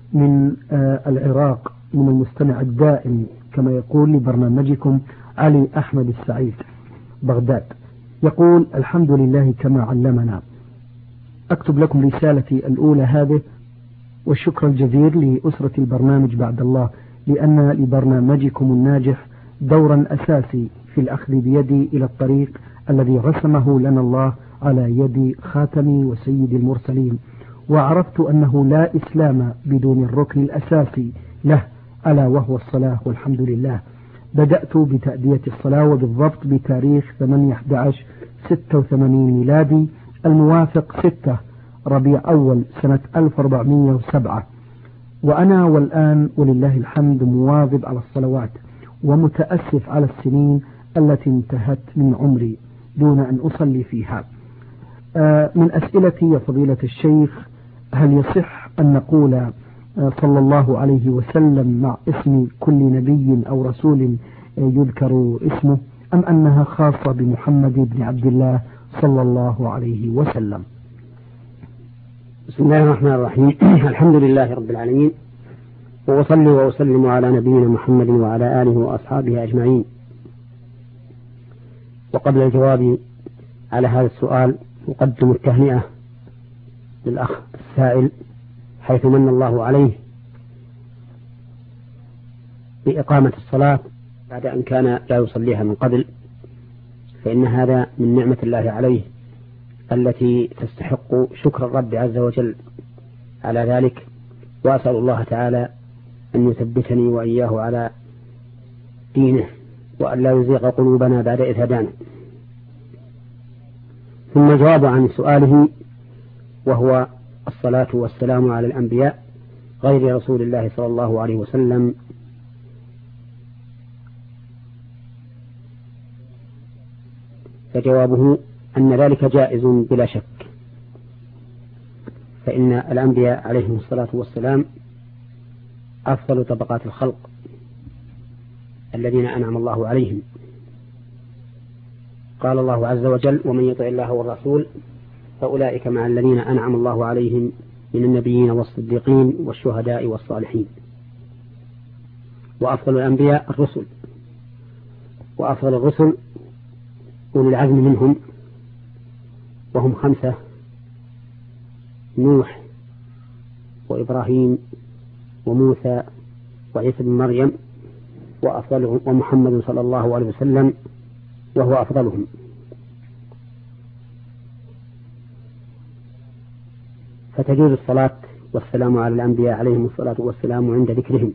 من العراق، من المستمع الدائم كما يقول لبرنامجكم علي أحمد السعيد بغداد. يقول: الحمد لله كما علمنا. أكتب لكم رسالتي الأولى هذه والشكر الجزيل لأسرة البرنامج بعد الله، لأن لبرنامجكم الناجح دورا أساسي في الأخذ بيدي إلى الطريق الذي رسمه لنا الله على يد خاتم وسيد المرسلين، وعرفت أنه لا إسلام بدون الركن الأساسي له ألا وهو الصلاة، والحمد لله. بدأت بتأدية الصلاة وبالضبط بتاريخ 8/11/86 ميلادي الموافق 6 ربيع أول سنة 1407، وأنا والآن ولله الحمد مواظب على الصلوات، ومتأسف على السنين التي انتهت من عمري دون أن أصلي فيها. من أسئلتي يا فضيلة الشيخ: هل يصح أن نقول صلى الله عليه وسلم مع اسم كل نبي أو رسول يذكر اسمه، أم أنها خاصة بمحمد بن عبد الله صلى الله عليه وسلم؟ بسم الله الرحمن الرحيم. الحمد لله رب العالمين، وأصلي وأسلم على نبينا محمد وعلى آله وأصحابه أجمعين. وقبل الجواب على هذا السؤال أقدم التهنئة للأخ السائل، حيث من الله عليه بإقامة الصلاة بعد أن كان لا يصليها من قبل، فإن هذا من نعمة الله عليه التي تستحق شكر الرب عز وجل على ذلك. وأسأل الله تعالى أن يثبتني وإياه على دينه، وأن لا يزيغ قلوبنا بعد إذ هدانا. ثم الجواب عن سؤاله، وهو الصلاة والسلام على الأنبياء غير رسول الله صلى الله عليه وسلم. فجوابه أن ذلك جائز بلا شك، فإن الأنبياء عليهم الصلاة والسلام أفضل طبقات الخلق الذين أنعم الله عليهم. قال الله عز وجل: ومن يطع الله والرسول فأولئك مع الذين أنعم الله عليهم من النبيين والصديقين والشهداء والصالحين. وأفضل الأنبياء الرسل، وأفضل الرسل أولي العزم منهم، وهم 5: نوح وإبراهيم وموسى وعيسى بن مريم، وأفضلهم ومحمد صلى الله عليه وسلم وهو أفضلهم. فتجوز الصلاة والسلام على الأنبياء عليهم الصلاة والسلام عند ذكرهم.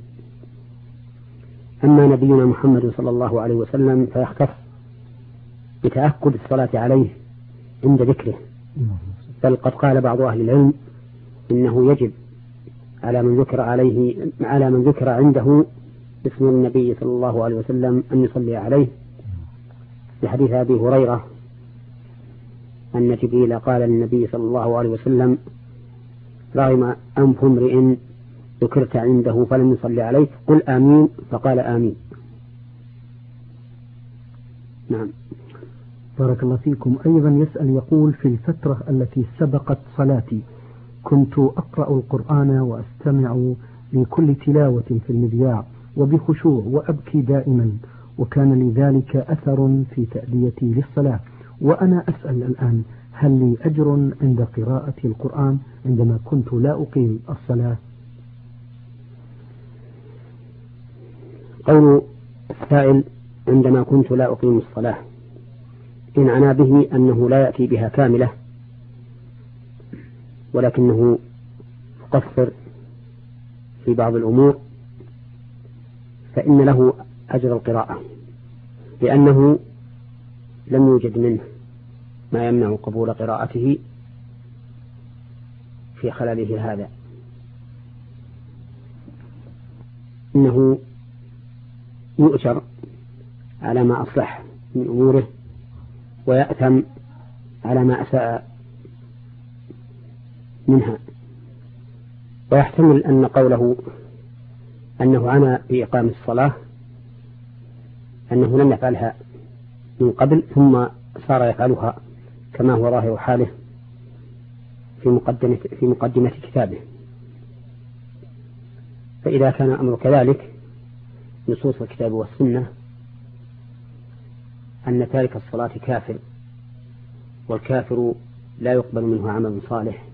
أما نبينا محمد صلى الله عليه وسلم فيختص بتأكد الصلاة عليه عند ذكره، بل قد قال بعض أهل العلم إنه يجب على من ذكر عنده اسم النبي صلى الله عليه وسلم أن يصلي عليه، لحديث أبي هريرة أن جبريل قال للنبي صلى الله عليه وسلم: رغم أنف امرئ ذكرت عنده فلم يصلي عليه، قل آمين، فقال آمين. نعم. بارك الله فيكم. أيضا يسأل يقول: في الفترة التي سبقت صلاتي كنت أقرأ القرآن وأستمع لكل تلاوة في المذياع وبخشوع وأبكي دائما، وكان لذلك أثر في تأديتي للصلاة، وأنا أسأل الآن: هل لي أجر عند قراءة القرآن عندما كنت لا أقيم الصلاة؟ قول السائل عندما كنت لا أقيم الصلاة، إن عنا به أنه لا يأتي بها كاملة ولكنه يقصر في بعض الأمور، فإن له أجر القراءة، لأنه لم يوجد منه ما يمنع قبول قراءته في خلله هذا. إنه يؤجر على ما أصلح من أموره، ويأثم على ما أساء منها. ويحتمل أن قوله أنه عنا بإقام الصلاة أنه لم يفعلها من قبل ثم صار يفعلها، كما هو ظاهر حاله في مقدمة كتابه. فإذا كان الأمر كذلك نصوص الكتاب والسنة أن تارك الصلاة كافر، والكافر لا يقبل منه عمل صالح،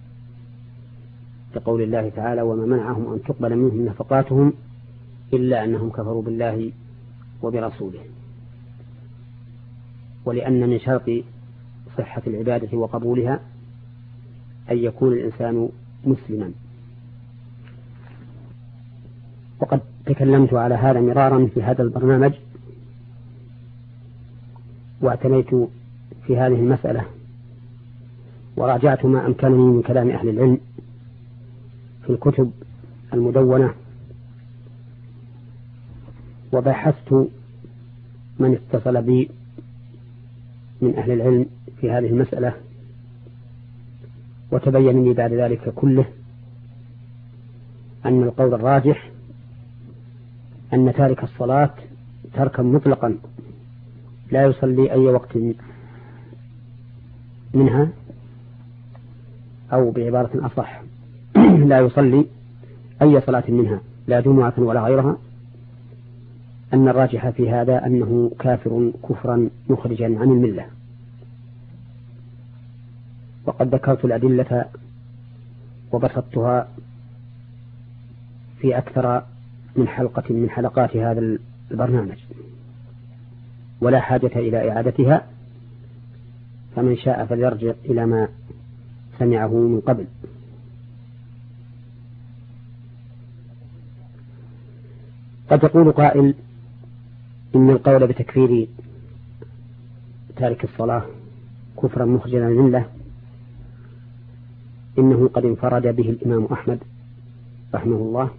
كقول الله تعالى: وما منعهم أن تقبل منهم نفقاتهم إلا أنهم كفروا بالله وبرسوله. ولأن من شرط صحة العبادة وقبولها أن يكون الإنسان مسلما. وقد تكلمت على هذا مرارا في هذا البرنامج، واعتنيت في هذه المسألة وراجعت ما أمكنني من كلام أهل العلم في الكتب المدونة، وبحثت من اتصل بي من أهل العلم في هذه المسألة، وتبين لي بعد ذلك كله أن القول الراجح أن تارك الصلاة تركا مطلقا لا يصلي أي وقت منها، أو بعبارة أصح لا يصلي أي صلاة منها لا جمعة ولا غيرها، أن الراجح في هذا أنه كافر كفرا مخرجا عن الملة. وقد ذكرت الأدلة وبسطتها في أكثر من حلقة من حلقات هذا البرنامج، ولا حاجة إلى إعادتها، فمن شاء فليرجع إلى ما سمعه من قبل. قد يقول قائل إن القول بتكفير تارك الصلاة كفرا مخرجا عن الملة إنه قد انفرد به الإمام أحمد رحمه الله.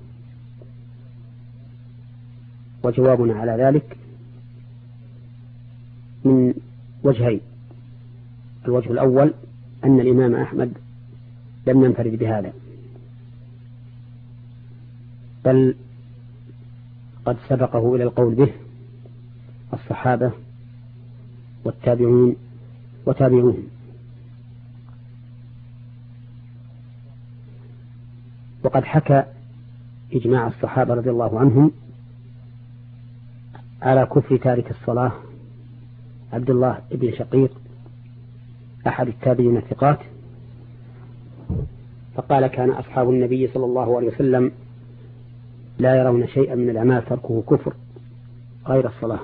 وجوابنا على ذلك من وجهين: الوجه الأول أن الإمام أحمد لم ينفرد بهذا، بل قد سبقه إلى القول به الصحابة والتابعين وتابعوهم. وقد حكى إجماع الصحابة رضي الله عنهم على كفر تارك الصلاة عبد الله بن شقيق أحد التابعين الثقات، فقال: كان أصحاب النبي صلى الله عليه وسلم لا يرون شيئا من الأعمال تركه كفر غير الصلاة،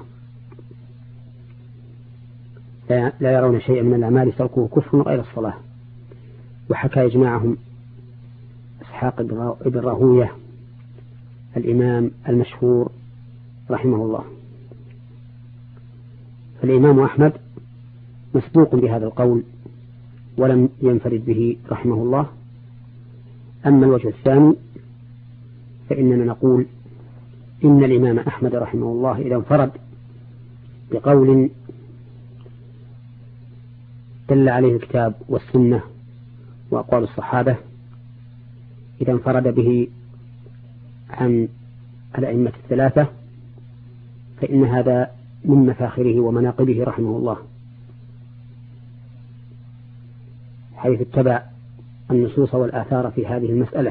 لا يرون شيئا من الأعمال تركه كفر غير الصلاة. وحكى إجماعهم إسحاق بن راهوية الإمام المشهور رحمه الله. فالإمام أحمد مسبوق بهذا القول ولم ينفرد به رحمه الله. أما الوجه الثاني فإننا نقول إن الإمام أحمد رحمه الله إذا انفرد بقول دل عليه الكتاب والسنة وأقوال الصحابة، إذا انفرد به عن الأئمة الثلاثة، فإن هذا من مفاخره ومناقبه رحمه الله، حيث اتبع النصوص والآثار في هذه المسألة.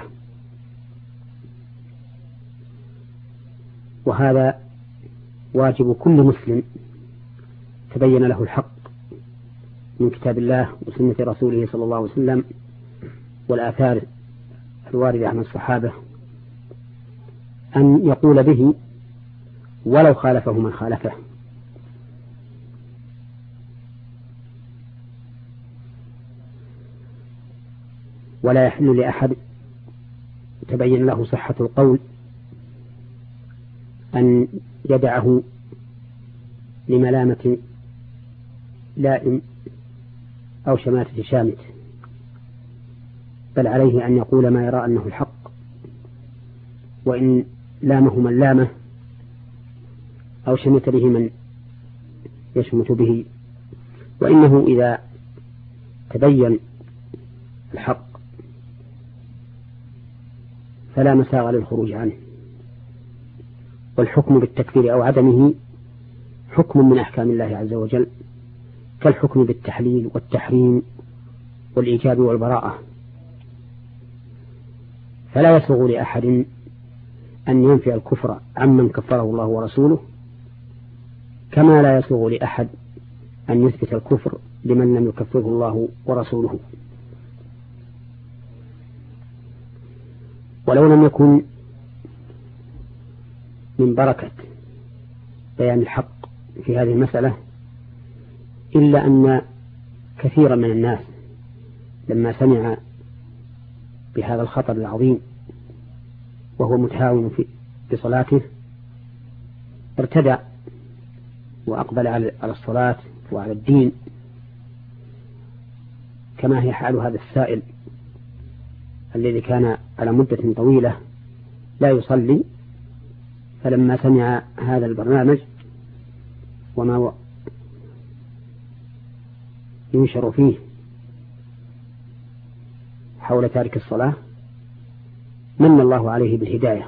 وهذا واجب كل مسلم تبين له الحق من كتاب الله وسنة رسوله صلى الله عليه وسلم والآثار الواردة عن الصحابة أن يقول به ولو خالفه من خالفه. ولا يحل لأحد تبين له صحة القول أن يدعه لملامة لائم أو شماتة شامت، بل عليه أن يقول ما يرى أنه الحق، وإن لامه من لامه أو شمت به من يشمت به، وإنه إذا تبين الحق فلا مساغ للخروج عنه. والحكم بالتكفير أو عدمه حكم من أحكام الله عز وجل، كالحكم بالتحليل والتحريم والإيجاب والبراءة، فلا يسوغ لأحد أن ينفي الكفر عمن كفره الله ورسوله، كما لا يسوغ لأحد أن يثبت الكفر لمن لم يكفره الله ورسوله. ولو لم يكن من بركة بيان الحق في هذه المسألة إلا أن كثيرا من الناس لما سمع بهذا الخطر العظيم وهو متهاون في صلاته ارتدع وأقبل على الصلاة وعلى الدين، كما هي حال هذا السائل الذي كان على مدة طويلة لا يصلي، فلما سمع هذا البرنامج وما ينشر فيه حول تارك الصلاة من الله عليه بالهداية.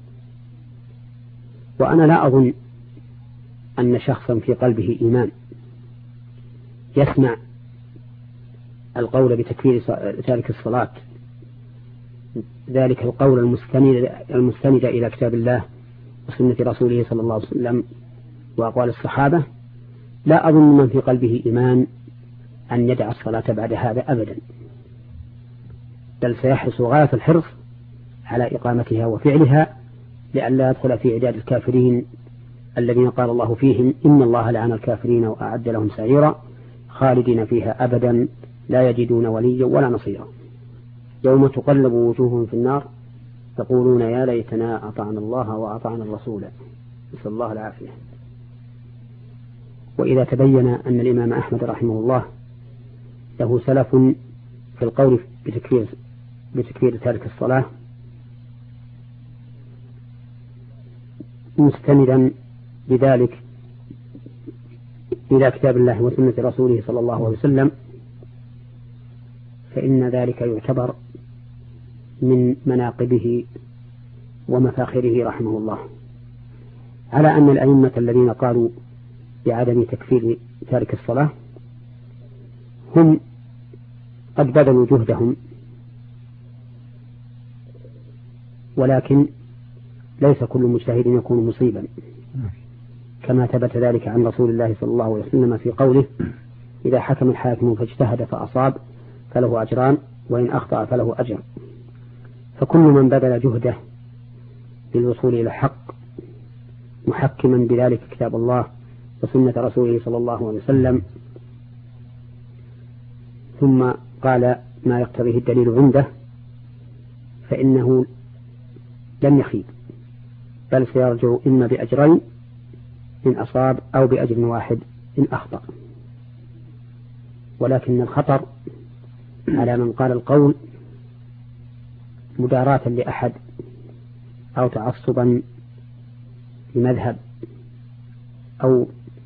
وأنا لا أظن أن شخصا في قلبه إيمان يسمع القول بتكفير تارك الصلاة، ذلك القول المستند إلى كتاب الله وسنة رسوله صلى الله عليه وسلم وأقوال الصحابة، لا أظن من في قلبه إيمان أن يدع الصلاة بعد هذا أبدا، بل سيحرص غاية الحرص على إقامتها وفعلها لئلا يدخل في عداد الكافرين الذين قال الله فيهم إن الله لعن الكافرين وأعد لهم سعيرا خالدين فيها أبدا لا يجدون وليا ولا نصيرا. يوم تقلب وجوههم في النار يقولون يا ليتنا أطعنا الله وأطعنا الرسول، نسأل الله العافية. وإذا تبين أن الإمام أحمد رحمه الله له سلف في القول بتكفير تارك الصلاة مستندا بذلك إلى كتاب الله وسنة رسوله صلى الله عليه وسلم، فإن ذلك يعتبر من مناقبه ومفاخره رحمه الله، على أن الأئمة الذين قالوا بعدم تكفير تارك الصلاة هم قد بذلوا جهدهم، ولكن ليس كل مجتهد يكون مصيبا، كما ثبت ذلك عن رسول الله صلى الله عليه وسلم في قوله إذا حكم الحاكم فاجتهد فأصاب فله أجران وإن أخطأ فله أجر. فكل من بذل جهده للوصول إلى الحق محكما بذلك كتاب الله وسنة رسوله صلى الله عليه وسلم ثم قال ما يقتضيه الدليل عنده فإنه لم يخيب، بل سيرجو إما بأجرين إن أصاب أو بأجر واحد إن أخطأ. ولكن الخطر على من قال القول مداراة لأحد أو تعصبا لمذهب أو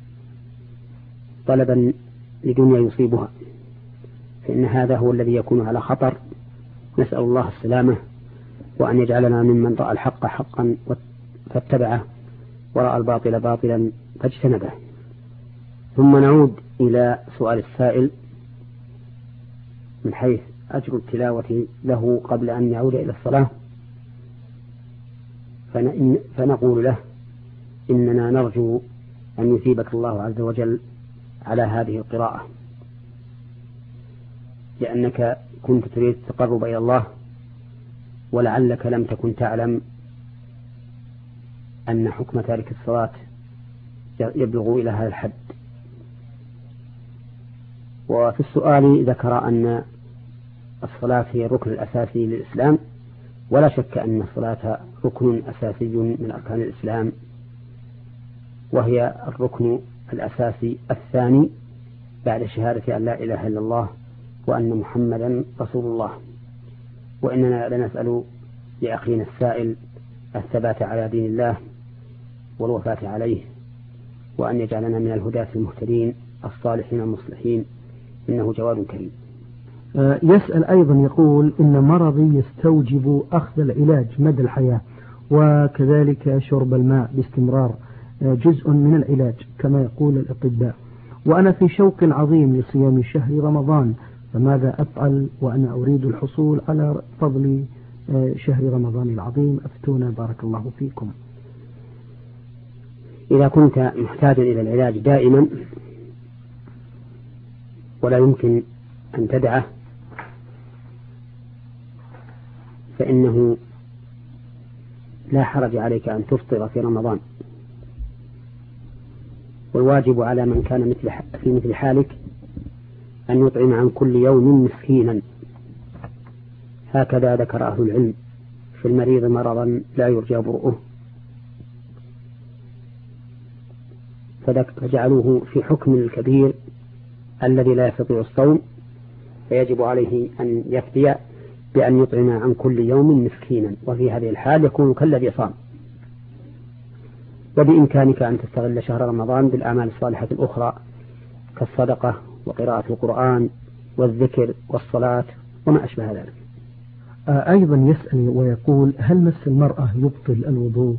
طلبا لدنيا يصيبها، فإن هذا هو الذي يكون على خطر. نسأل الله السلامة وأن يجعلنا ممن رأى الحق حقا فاتبعه ورأى الباطل باطلا فاجتنبه. ثم نعود إلى سؤال السائل من حيث أجر التلاوة له قبل أن يعود إلى الصلاة، فنقول له إننا نرجو أن يثيبك الله عز وجل على هذه القراءة، لأنك كنت تريد التقرب إلى الله، ولعلك لم تكن تعلم أن حكم تارك الصلاة يبلغ إلى هذا الحد. وفي السؤال ذكر أن الصلاة هي الركن الأساسي للإسلام، ولا شك أن الصلاة ركن أساسي من أركان الإسلام، وهي الركن الأساسي الثاني بعد شهادة أن لا إله إلا الله وأن محمدا رسول الله. وإننا لنسأل لأخينا السائل الثبات على دين الله والوفاة عليه، وأن يجعلنا من الهداة المهتدين الصالحين المصلحين، إنه جواد كريم. يسأل أيضا يقول إن مرضي يستوجب أخذ العلاج مدى الحياة، وكذلك شرب الماء باستمرار جزء من العلاج كما يقول الأطباء، وأنا في شوق عظيم لصيام شهر رمضان، فماذا أفعل وأنا أريد الحصول على فضل شهر رمضان العظيم، أفتونا بارك الله فيكم. إذا كنت محتاجا إلى العلاج دائما ولا يمكن أن تدعه فإنه لا حرج عليك أن تفطر في رمضان، والواجب على من كان في مثل حالك أن يطعم عن كل يوم مسكينا، هكذا ذكر أهل العلم في المريض مرضا لا يرجى برؤه، فجعلوه في حكم الكبير الذي لا يستطيع الصوم، فيجب عليه أن يفتي بأن يطعم عن كل يوم مسكينا، وفي هذه الحال يكون كالذي صام. وبإمكانك أن تستغل شهر رمضان بالأعمال الصالحة الأخرى كالصدقة وقراءة القرآن والذكر والصلاة وما أشبه ذلك. أيضا يسأل ويقول: هل مس المرأة يبطل الوضوء؟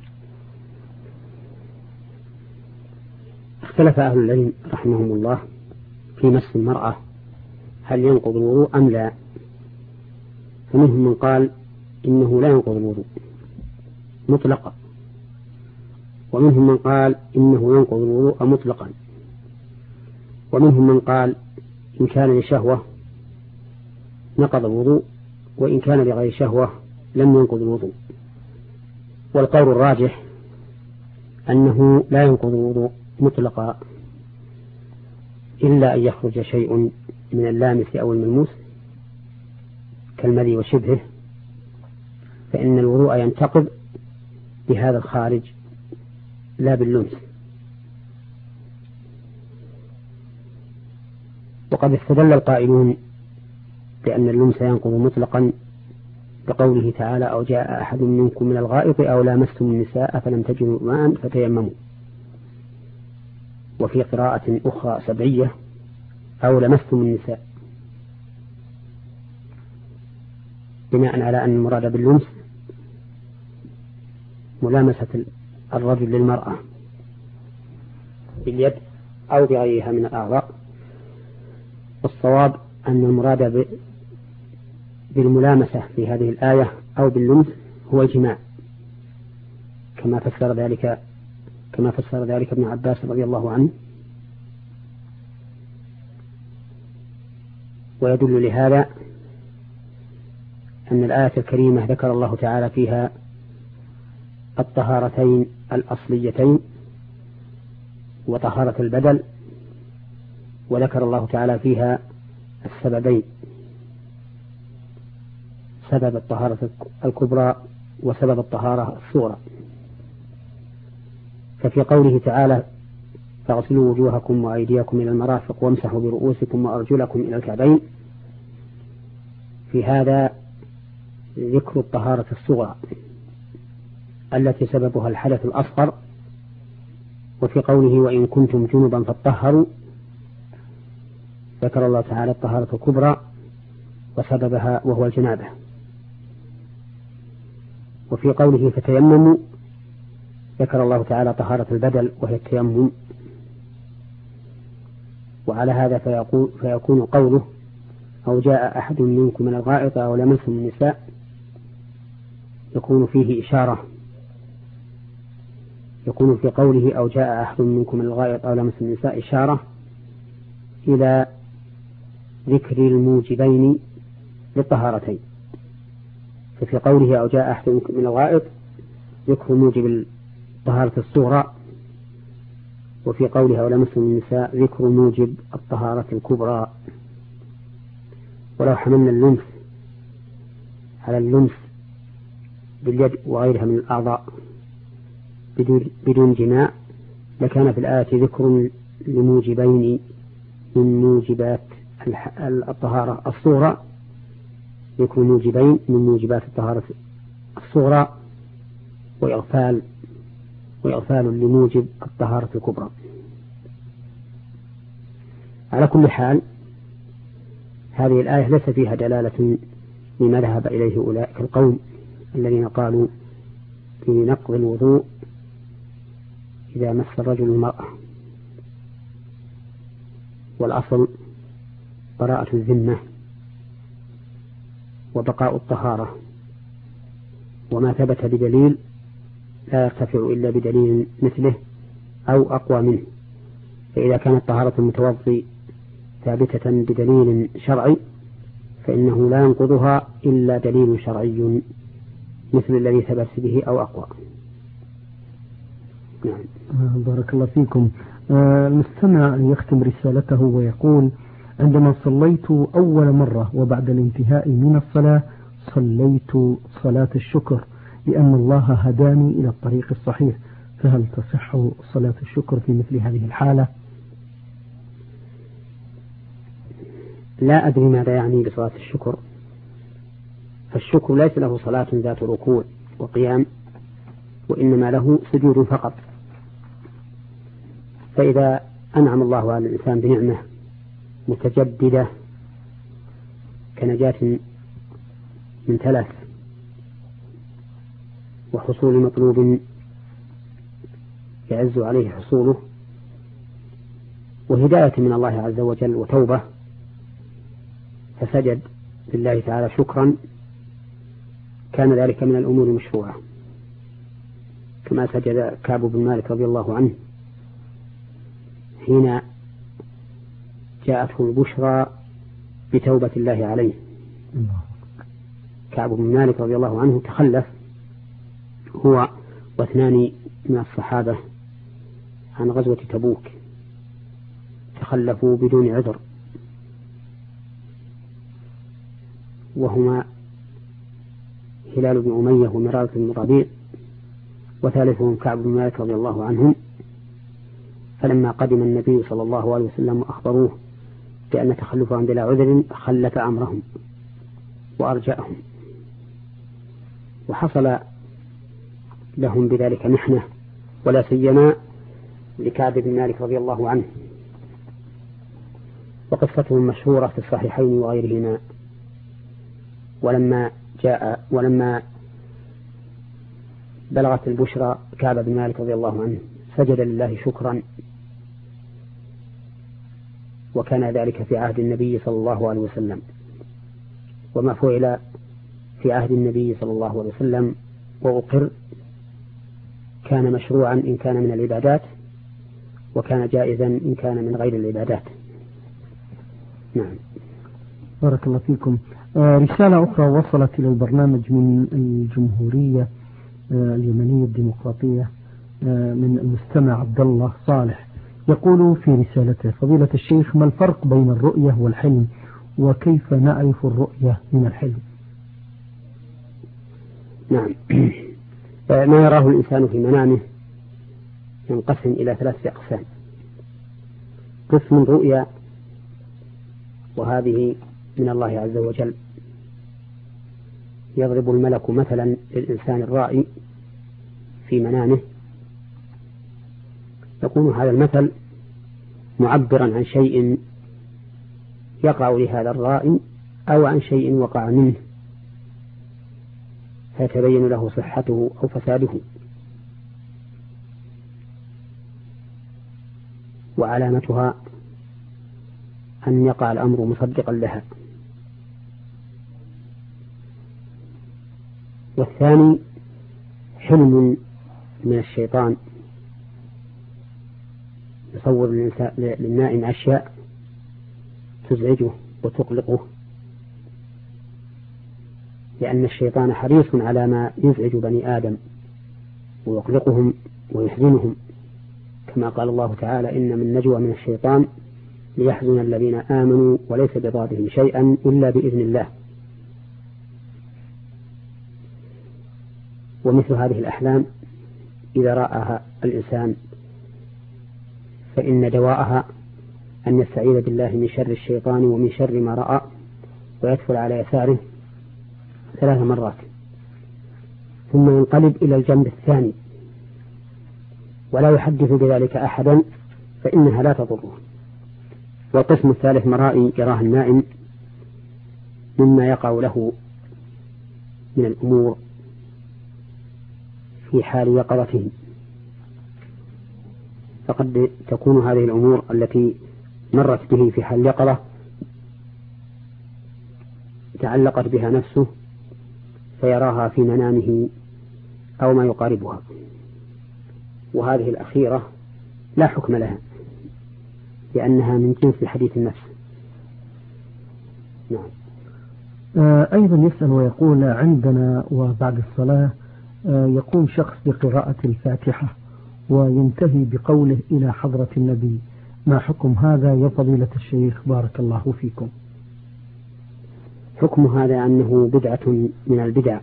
اختلف أهل العلم رحمهم الله في مس المرأة هل ينقض الوضوء أم لا، فمنهم من قال إنه لا ينقض الوضوء مطلقا، ومنهم من قال إنه ينقض الوضوء مطلقا، ومنهم من قال إن كان لشهوة نقض الوضوء، وإن كان لغير شهوة لم ينقض الوضوء. والقول الراجح أنه لا ينقض الوضوء مطلقا إلا أن يخرج شيء من اللامس أو الملموس كالمذي وشبهه، فإن الوضوء ينتقض بهذا الخارج لا باللمس. وقد استدل القائلون بأن اللمس ينقض مطلقا بقوله تعالى: أو جاء أحد منكم من الغائط أو لامستم النساء فلم تجدوا ماء فتيمموا. وفي قراءة أخرى سبعية: أو لمستم النساء، بناء على أن المراد باللمس ملامسة الرجل للمرأة باليد أو بغيرها من الأعضاء. والصواب أن المراد بالملامسة في هذه الآية أو باللمس هو الجماع، كما فسر ذلك ابن عباس رضي الله عنه. ويدل لهذا أن الآية الكريمة ذكر الله تعالى فيها الطهارتين الأصليتين وطهارة البدل، وذكر الله تعالى فيها السببين: سبب الطهارة الكبرى وسبب الطهارة الصغرى. ففي قوله تعالى: فاغسلوا وجوهكم وأيديكم إلى المرافق وامسحوا برؤوسكم وأرجلكم إلى الكعبين، في هذا ذكر الطهارة الصغرى التي سببها الحدث الأصغر. وفي قوله: وإن كنتم جنبا فاطهروا، ذكر الله تعالى الطهارة الكبرى وسببها وهو الجنابة. وفي قوله: فتيمموا، ذكر الله تعالى طهارة البدل وهي التيمم. وعلى هذا فيكون قوله: أو جاء أحد منكم من الغائط أو لمستم النساء، يكون فيه إشارة، يكون في قوله أو جاء أحد منكم من الغائط أو لمستم النساء إشارة إلى ذكر الموجبين للطهارتين. ففي قوله أو جاء أحد منكم من الغائط ذكر موجب الطهارة الصغرى، وفي قوله أو لمستم النساء ذكر موجب الطهارة الكبرى. ولو حملنا اللمس على اللمس باليد وغيرها من الأعضاء بدون جماع لكان في الآية ذكر لموجبين من موجبات الطهارة الصغرى، ذكر موجبين من موجبات الطهارة الصغرى وإغفال لموجب الطهارة الكبرى. على كل حال هذه الآية ليس فيها دلالة لما ذهب إليه أولئك القوم الذين قالوا في نقض الوضوء إذا مس الرجل المرأة، والأصل براءة الذمة وبقاء الطهارة وما ثبت بدليل لا يرتفع إلا بدليل مثله أو أقوى منه. فإذا كانت طهارة المتوضي ثابتة بدليل شرعي فإنه لا ينقضها إلا دليل شرعي مثل الذي ثبت به أو أقوى. نعم. بارك الله فيكم. المستمع يختم رسالته ويقول: عندما صليت أول مرة وبعد الانتهاء من الصلاة صليت صلاة الشكر لأن الله هداني إلى الطريق الصحيح، فهل تصح صلاة الشكر في مثل هذه الحالة؟ لا أدري ماذا يعني بصلاة الشكر، فالشكر ليس له صلاة ذات ركوع وقيام، وإنما له سجود فقط. فإذا أنعم الله على الإنسان بنعمة متجددة كنجاة من تلف وحصول مطلوب يعز عليه حصوله وهداية من الله عز وجل وتوبة، فسجد لله تعالى شكرا، كان ذلك من الأمور المشروعة، كما سجد كعب بن مالك رضي الله عنه حين جاءته البشرى بتوبة الله عليه. كعب بن مالك رضي الله عنه تخلف هو واثنان من الصحابة عن غزوة تبوك، تخلفوا بدون عذر، وهما هلال بن أمية ومرارة بن ربيع، وثالثهم كعب بن مالك رضي الله عنهم. فلما قدم النبي صلى الله عليه وسلم وأخبروه بأن تخلفهم بلا عذر خلف أمرهم وأرجأهم، وحصل لهم بذلك محنة، ولا سيما لكعب بن مالك رضي الله عنه، وقصتهم مشهورة في الصحيحين وغيرهما. ولما بلغت البشرى كعب بن مالك رضي الله عنه سجد لله شكرا، وكان ذلك في عهد النبي صلى الله عليه وسلم. وما فعل في عهد النبي صلى الله عليه وسلم وأقر كان مشروعا إن كان من العبادات، وكان جائزا إن كان من غير العبادات. نعم. بارك الله فيكم. رسالة أخرى وصلت إلى البرنامج من الجمهورية اليمنية الديمقراطية من المستمع عبد الله صالح، يقول في رسالته: فضيلة الشيخ، ما الفرق بين الرؤية والحلم، وكيف نعرف الرؤية من الحلم؟ نعم. ما يراه الإنسان في منامه ينقسم إلى 3 أقسام. قسم رؤيا، وهذه من الله عز وجل، يضرب الملك مثلا للإنسان الرائي في منامه، يكون هذا المثل معبرا عن شيء يقع لهذا الرائي أو عن شيء وقع منه، فيتبين له صحته أو فساده. وعلامتها أن يقع الأمر مصدقا لها. والثاني حلم من الشيطان، يصور للنائم أشياء تزعجه وتقلقه، لأن الشيطان حريص على ما يزعج بني آدم ويقلقهم ويحزنهم، كما قال الله تعالى: إن من نجوى من الشيطان ليحزن الذين آمنوا وليس بضارهم شيئا إلا بإذن الله. ومثل هذه الأحلام إذا رآها الإنسان فإن دواءها أن يستعيذ بالله من شر الشيطان ومن شر ما رأى، ويدخل على يساره 3 مرات، ثم ينقلب إلى الجنب الثاني ولا يحدث بذلك أحدا، فإنها لا تضره. والقسم الثالث مرائي يراه النائم مما يقع له من الأمور في حال يقظته، فقد تكون هذه الأمور التي مرت به في حال يقظة تعلقت بها نفسه فيراها في منامه أو ما يقاربها، وهذه الأخيرة لا حكم لها لأنها من جنس حديث النفس. نعم. أيضا يسأل ويقول عندنا وبعد الصلاة يقوم شخص بقراءة الفاتحة وينتهي بقوله إلى حضرة النبي، ما حكم هذا يا فضيلة الشيخ بارك الله فيكم؟ حكم هذا أنه بدعة من البدع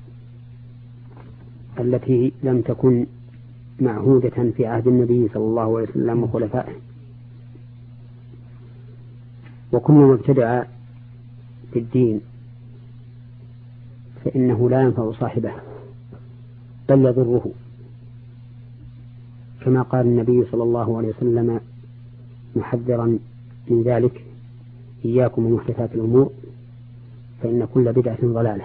التي لم تكن معهودة في عهد النبي صلى الله عليه وسلم وخلفائه، وكل ما ابتدع في الدين فإنه لا ينفع صاحبه بل يضره، كما قال النبي صلى الله عليه وسلم محذرا من ذلك: إياكم ومحدثات الأمور فإن كل بدعة ضلالة.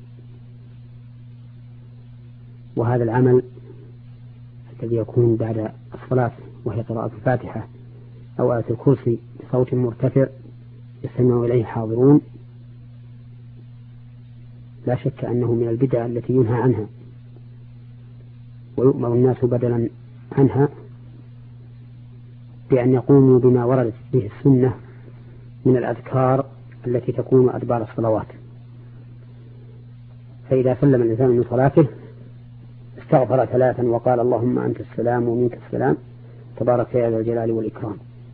وهذا العمل الذي يكون بعد الصلاة وهي قراءة الفاتحة أو آية الكرسي بصوت مرتفع يستمع إليه حاضرون لا شك أنه من البدع التي ينهى عنها ويؤمر الناس بدلا عنها بأن يقوموا بما وردت به السنة من الأذكار التي تكون أدبار الصلوات. فإذا سلم الإنسان من صلاته استغفر 3 وقال: اللهم أنت السلام ومنك السلام تبارك يا ذا الجلال والإكرام،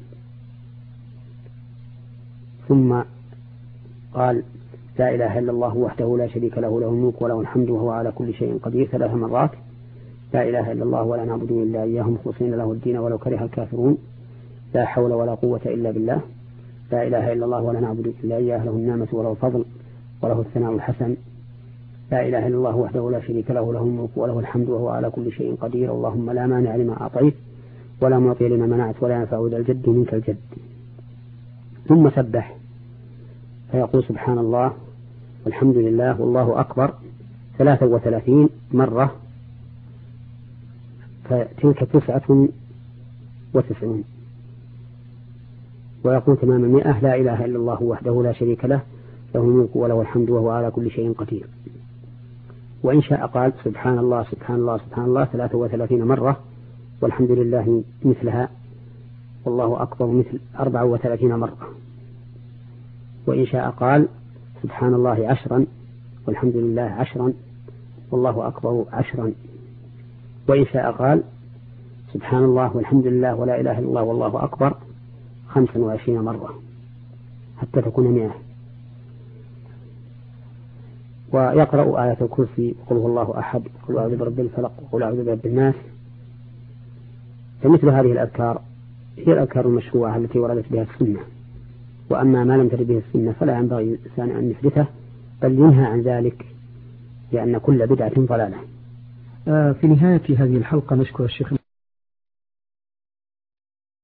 ثم قال: لا إله إلا الله وحده لا شريك له، له الملك وله الحمد وهو على كل شيء قدير 3 مرات. لا إله إلا الله ولا نعبد إلا إياه مخلصين له الدين ولو كره الكافرون. لا حول ولا قوة إلا بالله. لا إله إلا الله ولا نعبد إلا إياه له النعمة وله الفضل وله الثناء الحسن. لا إله إلا الله وحده لا شريك له، له الملك وله الحمد وهو على كل شيء قدير. اللهم لا مانع لما أعطيت ولا معطي لما منعت ولا ينفع ذا الجد منك الجد. ثم سبح فيقول: سبحان الله والحمد لله والله أكبر 33 مرة، فتلك 99. ويقول تمام 100: لا إله إلا الله وحده لا شريك له، له الملك وله الحمد وهو على كل شيء قدير. وإن شاء قال: سبحان الله سبحان الله سبحان الله 33 مرة، والحمد لله مثلها، والله أكبر مثل 34 مرة. وإن شاء قال: سبحان الله 10 والحمد لله 10 والله أكبر 10. وإن شاء قال: سبحان الله والحمد لله ولا إله إلا الله والله أكبر 25 مرة حتى تكون 100. ويقرأ آية الكرسي: قل هو الله أحد، قل أعوذ برب الفلق، قل أعوذ برب الناس. فمثل هذه الأذكار هي الأذكار المشروعة التي وردت بها السنة. وأما ما لم ترد به السنة فلا ينبغي الإنسان أن يحدثه بل ينهى عن ذلك، لأن كل بدعة ضلالة. في نهاية هذه الحلقة نشكر الشيخ